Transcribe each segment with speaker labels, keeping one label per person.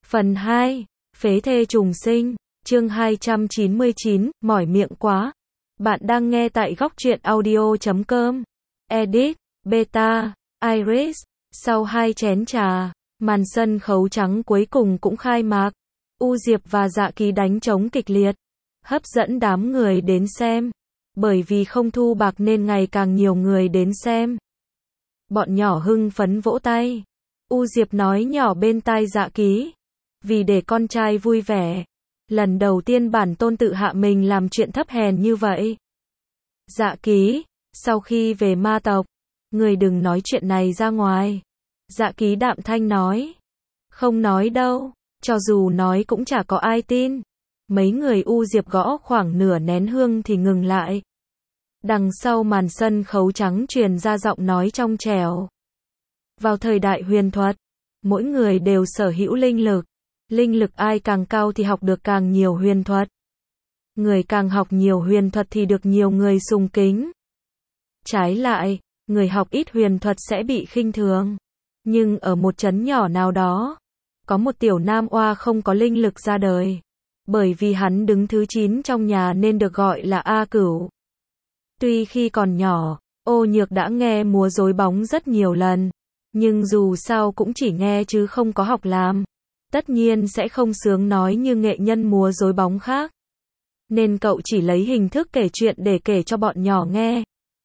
Speaker 1: Phần 2. Phế thê trùng sinh. Chương 299. Mỏi miệng quá. Bạn đang nghe tại góc truyện audio.com. Edit. Beta. Iris. Sau 2 chén trà, màn sân khấu trắng cuối cùng cũng khai mạc. U Diệp và Dạ Ký đánh trống kịch liệt, hấp dẫn đám người đến xem. Bởi vì không thu bạc nên ngày càng nhiều người đến xem. Bọn nhỏ hưng phấn vỗ tay. U Diệp nói nhỏ bên tai Dạ Ký. Vì để con trai vui vẻ. Lần đầu tiên bản tôn tự hạ mình làm chuyện thấp hèn như vậy. Dạ Ký, sau khi về ma tộc, người đừng nói chuyện này ra ngoài. Dạ Ký đạm thanh nói. Không nói đâu, cho dù nói cũng chả có ai tin. Mấy người U Diệp gõ khoảng nửa nén hương thì ngừng lại. Đằng sau màn sân khấu trắng truyền ra giọng nói trong trẻo. Vào thời đại huyền thuật, mỗi người đều sở hữu linh lực. Linh lực ai càng cao thì học được càng nhiều huyền thuật. Người càng học nhiều huyền thuật thì được nhiều người sùng kính. Trái lại, người học ít huyền thuật sẽ bị khinh thường. Nhưng ở một trấn nhỏ nào đó, có một tiểu nam oa không có linh lực ra đời. Bởi vì hắn đứng thứ 9 trong nhà nên được gọi là A Cửu. Tuy khi còn nhỏ, Ô Nhược đã nghe múa rối bóng rất nhiều lần. Nhưng dù sao cũng chỉ nghe chứ không có học làm. Tất nhiên sẽ không sướng nói như nghệ nhân múa rối bóng khác. Nên cậu chỉ lấy hình thức kể chuyện để kể cho bọn nhỏ nghe.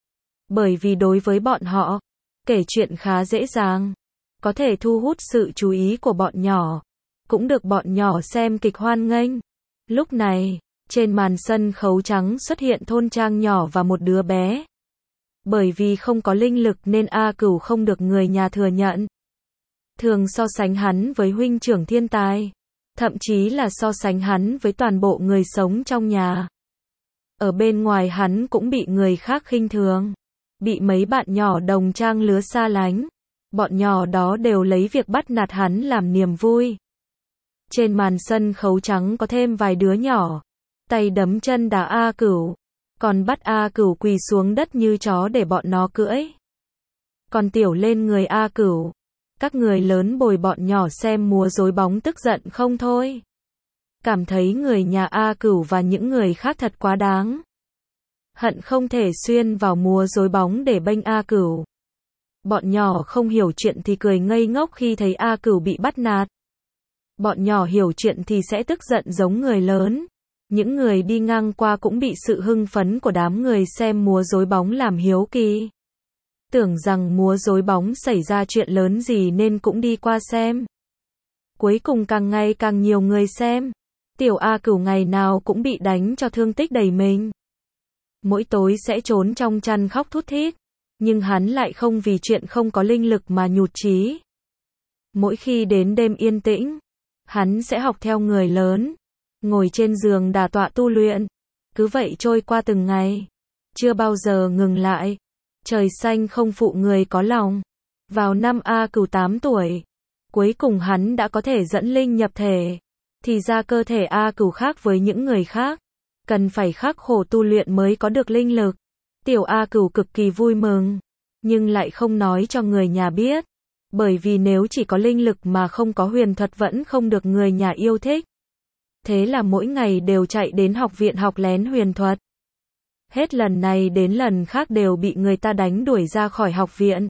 Speaker 1: Bởi vì đối với bọn họ, kể chuyện khá dễ dàng. Có thể thu hút sự chú ý của bọn nhỏ. Cũng được bọn nhỏ xem kịch hoan nghênh. Lúc này, trên màn sân khấu trắng xuất hiện thôn trang nhỏ và một đứa bé. Bởi vì không có linh lực nên A Cửu không được người nhà thừa nhận. Thường so sánh hắn với huynh trưởng thiên tài. Thậm chí là so sánh hắn với toàn bộ người sống trong nhà. Ở bên ngoài hắn cũng bị người khác khinh thường. Bị mấy bạn nhỏ đồng trang lứa xa lánh. Bọn nhỏ đó đều lấy việc bắt nạt hắn làm niềm vui. Trên màn sân khấu trắng có thêm vài đứa nhỏ. Tay đấm chân đá A Cửu. Còn bắt A Cửu quỳ xuống đất như chó để bọn nó cưỡi. Còn tiểu lên người A Cửu. Các người lớn bồi bọn nhỏ xem múa rối bóng tức giận không thôi. Cảm thấy người nhà A Cửu và những người khác thật quá đáng. Hận không thể xuyên vào múa rối bóng để bênh A Cửu. Bọn nhỏ không hiểu chuyện thì cười ngây ngốc khi thấy A Cửu bị bắt nạt. Bọn nhỏ hiểu chuyện thì sẽ tức giận giống người lớn. Những người đi ngang qua cũng bị sự hưng phấn của đám người xem múa rối bóng làm hiếu kỳ. Tưởng rằng múa rối bóng xảy ra chuyện lớn gì nên cũng đi qua xem. Cuối cùng càng ngày càng nhiều người xem. Tiểu A Cửu ngày nào cũng bị đánh cho thương tích đầy mình. Mỗi tối sẽ trốn trong chăn khóc thút thít. Nhưng hắn lại không vì chuyện không có linh lực mà nhụt chí. Mỗi khi đến đêm yên tĩnh, hắn sẽ học theo người lớn. Ngồi trên giường đả tọa tu luyện. Cứ vậy trôi qua từng ngày. Chưa bao giờ ngừng lại. Trời xanh không phụ người có lòng. Vào năm A Cửu 8 tuổi, cuối cùng hắn đã có thể dẫn linh nhập thể. Thì ra cơ thể A Cửu khác với những người khác. Cần phải khắc khổ tu luyện mới có được linh lực. Tiểu A Cửu cực kỳ vui mừng. Nhưng lại không nói cho người nhà biết. Bởi vì nếu chỉ có linh lực mà không có huyền thuật vẫn không được người nhà yêu thích. Thế là mỗi ngày đều chạy đến học viện học lén huyền thuật. Hết lần này đến lần khác đều bị người ta đánh đuổi ra khỏi học viện.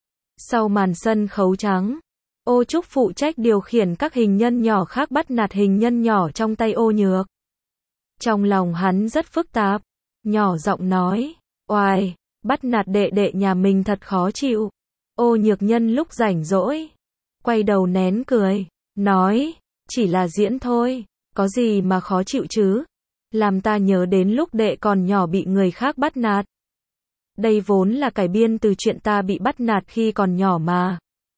Speaker 1: Sau màn sân khấu trắng, Ô Trúc phụ trách điều khiển các hình nhân nhỏ khác bắt nạt hình nhân nhỏ trong tay Ô Nhược. Trong lòng hắn rất phức tạp, nhỏ giọng nói, oài, bắt nạt đệ đệ nhà mình thật khó chịu. Ô Nhược nhân lúc rảnh rỗi, quay đầu nén cười, nói, chỉ là diễn thôi, có gì mà khó chịu chứ. Làm ta nhớ đến lúc đệ còn nhỏ bị người khác bắt nạt. Đây vốn là cải biên từ chuyện ta bị bắt nạt khi còn nhỏ mà.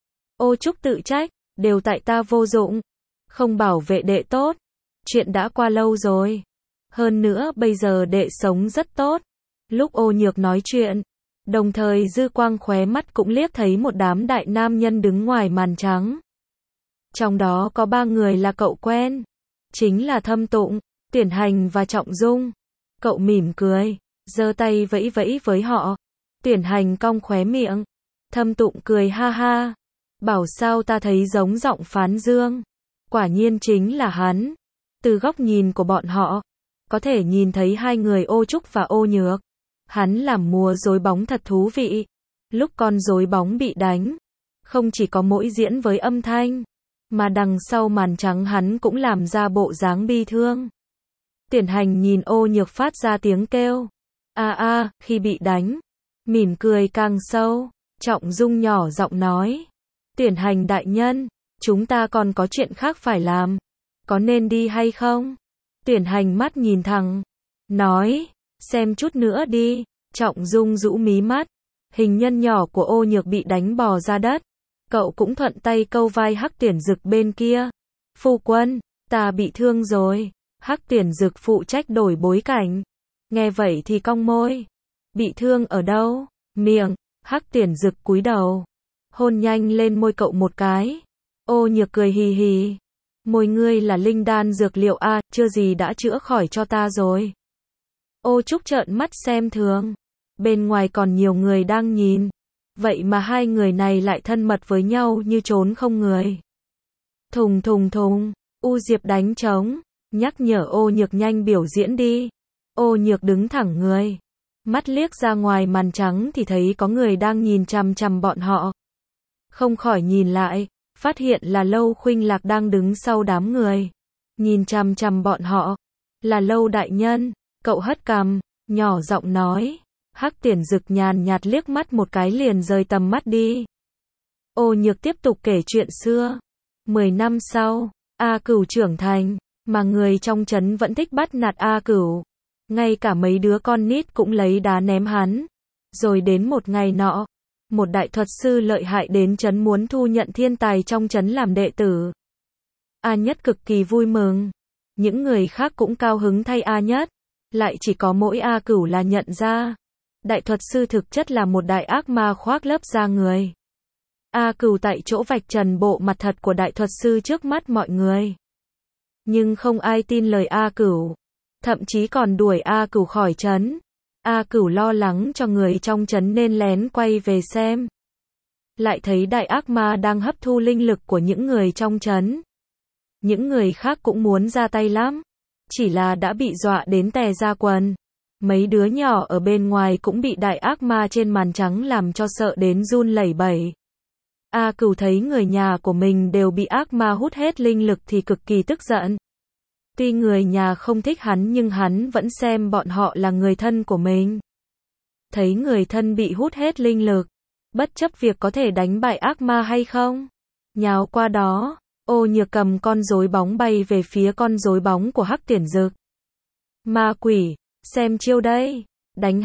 Speaker 1: Ô Trúc tự trách, đều tại ta vô dụng. Không bảo vệ đệ tốt. Chuyện đã qua lâu rồi. Hơn nữa bây giờ đệ sống rất tốt. Lúc Ô Nhược nói chuyện, đồng thời dư quang khóe mắt cũng liếc thấy một đám đại nam nhân đứng ngoài màn trắng. Trong đó có 3 người là cậu quen. Chính là Thâm Tụng, Tuyển Hành và Trọng Dung. Cậu mỉm cười, giơ tay vẫy vẫy với họ. Tuyển Hành cong khóe miệng. Thâm Tụng cười ha ha. Bảo sao ta thấy giống giọng Phán Dương. Quả nhiên chính là hắn. Từ góc nhìn của bọn họ, có thể nhìn thấy hai người Ô Trúc và Ô Nhược. Hắn làm múa rối bóng thật thú vị. Lúc con rối bóng bị đánh, không chỉ có mỗi diễn với âm thanh, mà đằng sau màn trắng hắn cũng làm ra bộ dáng bi thương. Tuyển Hành nhìn Ô Nhược phát ra tiếng kêu khi bị đánh, mỉm cười càng sâu. Trọng Dung nhỏ giọng nói, Tuyển Hành đại nhân, chúng ta còn có chuyện khác phải làm, có nên đi hay không? Tuyển Hành mắt nhìn thẳng, nói, xem chút nữa đi. Trọng Dung rũ mí mắt, hình nhân nhỏ của Ô Nhược bị đánh bò ra đất. Cậu cũng thuận tay câu vai Hắc Tuyển Dực bên kia. Phu quân, ta bị thương rồi. Hắc Tuyển Dực phụ trách đổi bối cảnh. Nghe vậy thì cong môi. Bị thương ở đâu? Miệng. Hắc Tuyển Dực cúi đầu, hôn nhanh lên môi cậu một cái. Ô Nhược cười hì hì. Môi ngươi là linh đan dược liệu à, chưa gì đã chữa khỏi cho ta rồi. Ô Trúc trợn mắt xem thường. Bên ngoài còn nhiều người đang nhìn. Vậy mà hai người này lại thân mật với nhau như trốn không người. Thùng thùng thùng, U Diệp đánh trống, nhắc nhở Ô Nhược nhanh biểu diễn đi. Ô Nhược đứng thẳng người, mắt liếc ra ngoài màn trắng thì thấy có người đang nhìn chằm chằm bọn họ. Không khỏi nhìn lại, phát hiện là Lâu Khuynh Lạc đang đứng sau đám người. Nhìn chằm chằm bọn họ, là Lâu đại nhân. Cậu hất cằm, nhỏ giọng nói. Hắc Tuyển Dực nhàn nhạt liếc mắt một cái liền rời tầm mắt đi. Ô Nhược tiếp tục kể chuyện xưa. 10 năm sau, A Cửu trưởng thành, mà người trong trấn vẫn thích bắt nạt A Cửu. Ngay cả mấy đứa con nít cũng lấy đá ném hắn. Rồi đến một ngày nọ, một đại thuật sư lợi hại đến trấn muốn thu nhận thiên tài trong trấn làm đệ tử. A Nhất cực kỳ vui mừng. Những người khác cũng cao hứng thay A Nhất. Lại chỉ có mỗi A Cửu là nhận ra. Đại thuật sư thực chất là một đại ác ma khoác lớp da người. A Cửu tại chỗ vạch trần bộ mặt thật của đại thuật sư trước mắt mọi người. Nhưng không ai tin lời A Cửu. Thậm chí còn đuổi A Cửu khỏi trấn. A Cửu lo lắng cho người trong trấn nên lén quay về xem. Lại thấy đại ác ma đang hấp thu linh lực của những người trong trấn. Những người khác cũng muốn ra tay lắm. Chỉ là đã bị dọa đến tè ra quần. Mấy đứa nhỏ ở bên ngoài cũng bị đại ác ma trên màn trắng làm cho sợ đến run lẩy bẩy. A Cửu thấy người nhà của mình đều bị ác ma hút hết linh lực thì cực kỳ tức giận. Tuy người nhà không thích hắn nhưng hắn vẫn xem bọn họ là người thân của mình. Thấy người thân bị hút hết linh lực, bất chấp việc có thể đánh bại ác ma hay không, nhào qua đó. Ô Nhược cầm con rối bóng bay về phía con rối bóng của Hắc Tuyển Dực. Ma quỷ, xem chiêu đây, đánh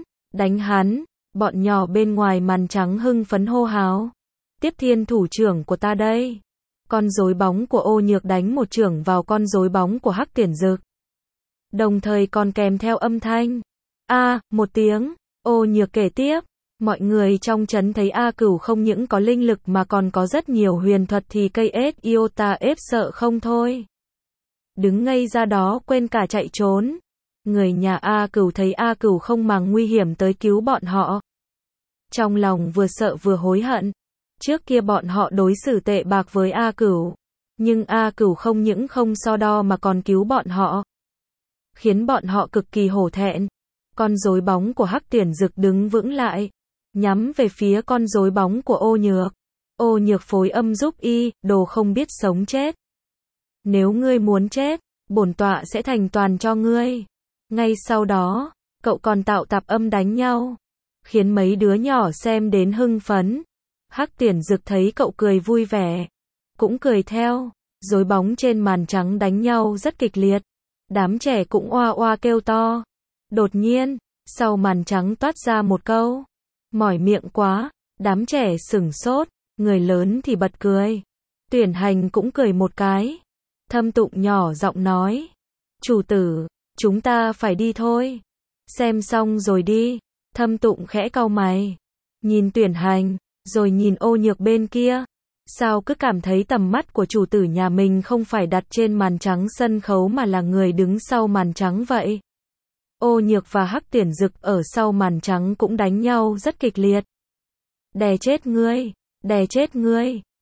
Speaker 1: hắn, bọn nhỏ bên ngoài màn trắng hưng phấn hô hào. Tiếp thiên thủ trưởng của ta đây. Con rối bóng của Ô Nhược đánh một chưởng vào con rối bóng của Hắc Tuyển Dực. Đồng thời còn kèm theo âm thanh. Một tiếng, Ô Nhược kể tiếp. Mọi người trong trấn thấy A Cửu không những có linh lực mà còn có rất nhiều huyền thuật thì cây ết iota ép sợ không thôi. Đứng ngây ra đó quên cả chạy trốn. Người nhà A Cửu thấy A Cửu không màng nguy hiểm tới cứu bọn họ. Trong lòng vừa sợ vừa hối hận. Trước kia bọn họ đối xử tệ bạc với A Cửu. Nhưng A Cửu không những không so đo mà còn cứu bọn họ. Khiến bọn họ cực kỳ hổ thẹn. Con rối bóng của Hắc Tuyển Dực đứng vững lại. Nhắm về phía con rối bóng của Ô Nhược. Ô Nhược phối âm giúp y, đồ không biết sống chết. Nếu ngươi muốn chết, bổn tọa sẽ thành toàn cho ngươi. Ngay sau đó, cậu còn tạo tạp âm đánh nhau. Khiến mấy đứa nhỏ xem đến hưng phấn. Hắc Tuyển Dực thấy cậu cười vui vẻ. Cũng cười theo. Rối bóng trên màn trắng đánh nhau rất kịch liệt. Đám trẻ cũng oa oa kêu to. Đột nhiên, sau màn trắng toát ra một câu. Mỏi miệng quá. Đám trẻ sửng sốt. Người lớn thì bật cười. Tuyển Hành cũng cười một cái. Thâm Tụng nhỏ giọng nói. Chủ tử, chúng ta phải đi thôi. Xem xong rồi đi. Thâm Tụng khẽ cau mày. Nhìn Tuyển Hành, rồi nhìn Ô Nhược bên kia. Sao cứ cảm thấy tầm mắt của chủ tử nhà mình không phải đặt trên màn trắng sân khấu mà là người đứng sau màn trắng vậy. Ô Nhược và Hắc Tuyển Dực ở sau màn trắng cũng đánh nhau rất kịch liệt. Đè chết ngươi, đè chết ngươi.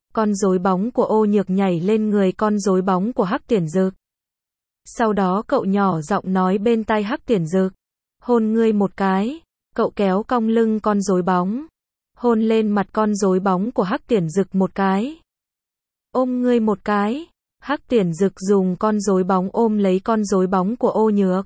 Speaker 1: Con rối bóng của Ô Nhược nhảy lên người con rối bóng của Hắc Tuyển Dực. Sau đó cậu nhỏ giọng nói bên tai Hắc Tuyển Dực. Hôn ngươi một cái. Cậu kéo cong lưng con rối bóng. Hôn lên mặt con rối bóng của Hắc Tuyển Dực một cái. Ôm ngươi một cái. Hắc Tuyển Dực dùng con rối bóng ôm lấy con rối bóng của Ô Nhược.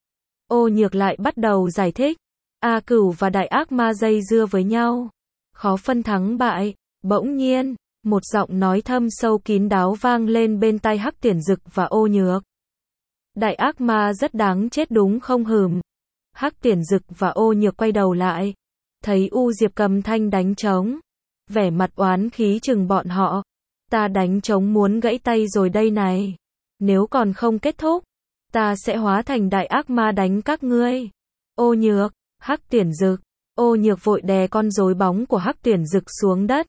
Speaker 1: Ô Nhược lại bắt đầu giải thích. A Cửu và đại ác ma dây dưa với nhau. Khó phân thắng bại. Bỗng nhiên, một giọng nói thâm sâu kín đáo vang lên bên tai Hắc Tuyển Dực và Ô Nhược. Đại ác ma rất đáng chết đúng không hừm? Hắc Tuyển Dực và Ô Nhược quay đầu lại. Thấy U Diệp cầm thanh đánh trống. Vẻ mặt oán khí chừng bọn họ. Ta đánh trống muốn gãy tay rồi đây này. Nếu còn không kết thúc, ta sẽ hóa thành đại ác ma đánh các ngươi. Ô Nhược, Hắc Tuyển Dực. Ô Nhược vội đè con rối bóng của Hắc Tuyển Dực xuống đất.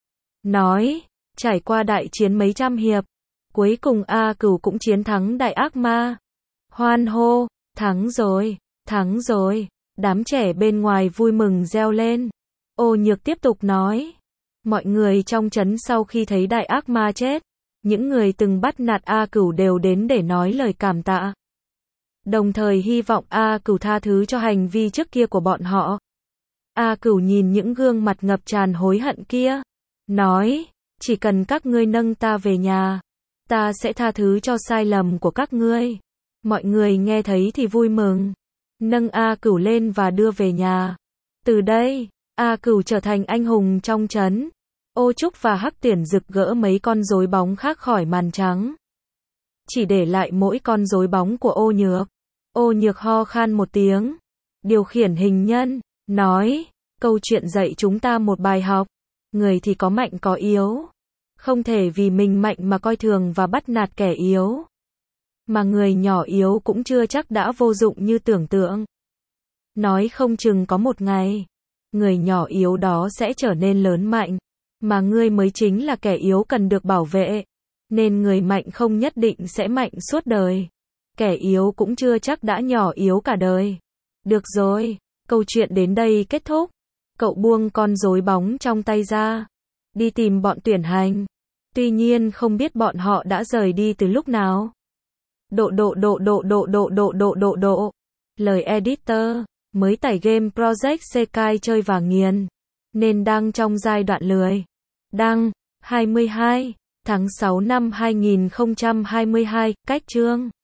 Speaker 1: Nói, trải qua đại chiến mấy trăm hiệp, cuối cùng A Cửu cũng chiến thắng đại ác ma. Hoan hô, thắng rồi, thắng rồi. Đám trẻ bên ngoài vui mừng reo lên. Ô Nhược tiếp tục nói. Mọi người trong trấn sau khi thấy đại ác ma chết, những người từng bắt nạt A Cửu đều đến để nói lời cảm tạ. Đồng thời hy vọng A Cửu tha thứ cho hành vi trước kia của bọn họ. A Cửu nhìn những gương mặt ngập tràn hối hận kia. Nói, chỉ cần các ngươi nâng ta về nhà, ta sẽ tha thứ cho sai lầm của các ngươi. Mọi người nghe thấy thì vui mừng. Nâng A Cửu lên và đưa về nhà. Từ đây, A Cửu trở thành anh hùng trong trấn. Ô Trúc và Hắc Tuyển Dực gỡ mấy con rối bóng khác khỏi màn trắng. Chỉ để lại mỗi con rối bóng của Ô Nhược. Ô Nhược ho khan một tiếng. Điều khiển hình nhân, nói, câu chuyện dạy chúng ta một bài học. Người thì có mạnh có yếu. Không thể vì mình mạnh mà coi thường và bắt nạt kẻ yếu. Mà người nhỏ yếu cũng chưa chắc đã vô dụng như tưởng tượng. Nói không chừng có một ngày, người nhỏ yếu đó sẽ trở nên lớn mạnh. Mà ngươi mới chính là kẻ yếu cần được bảo vệ. Nên người mạnh không nhất định sẽ mạnh suốt đời. Kẻ yếu cũng chưa chắc đã nhỏ yếu cả đời. Được rồi, câu chuyện đến đây kết thúc. Cậu buông con rối bóng trong tay ra. Đi tìm bọn tuyển hành. Tuy nhiên không biết bọn họ đã rời đi từ lúc nào. Lời editor. Mới tải game Project Sekai chơi và nghiền. Nên đang trong giai đoạn lười. Đăng, 22 tháng 6 năm 2022, cách chương.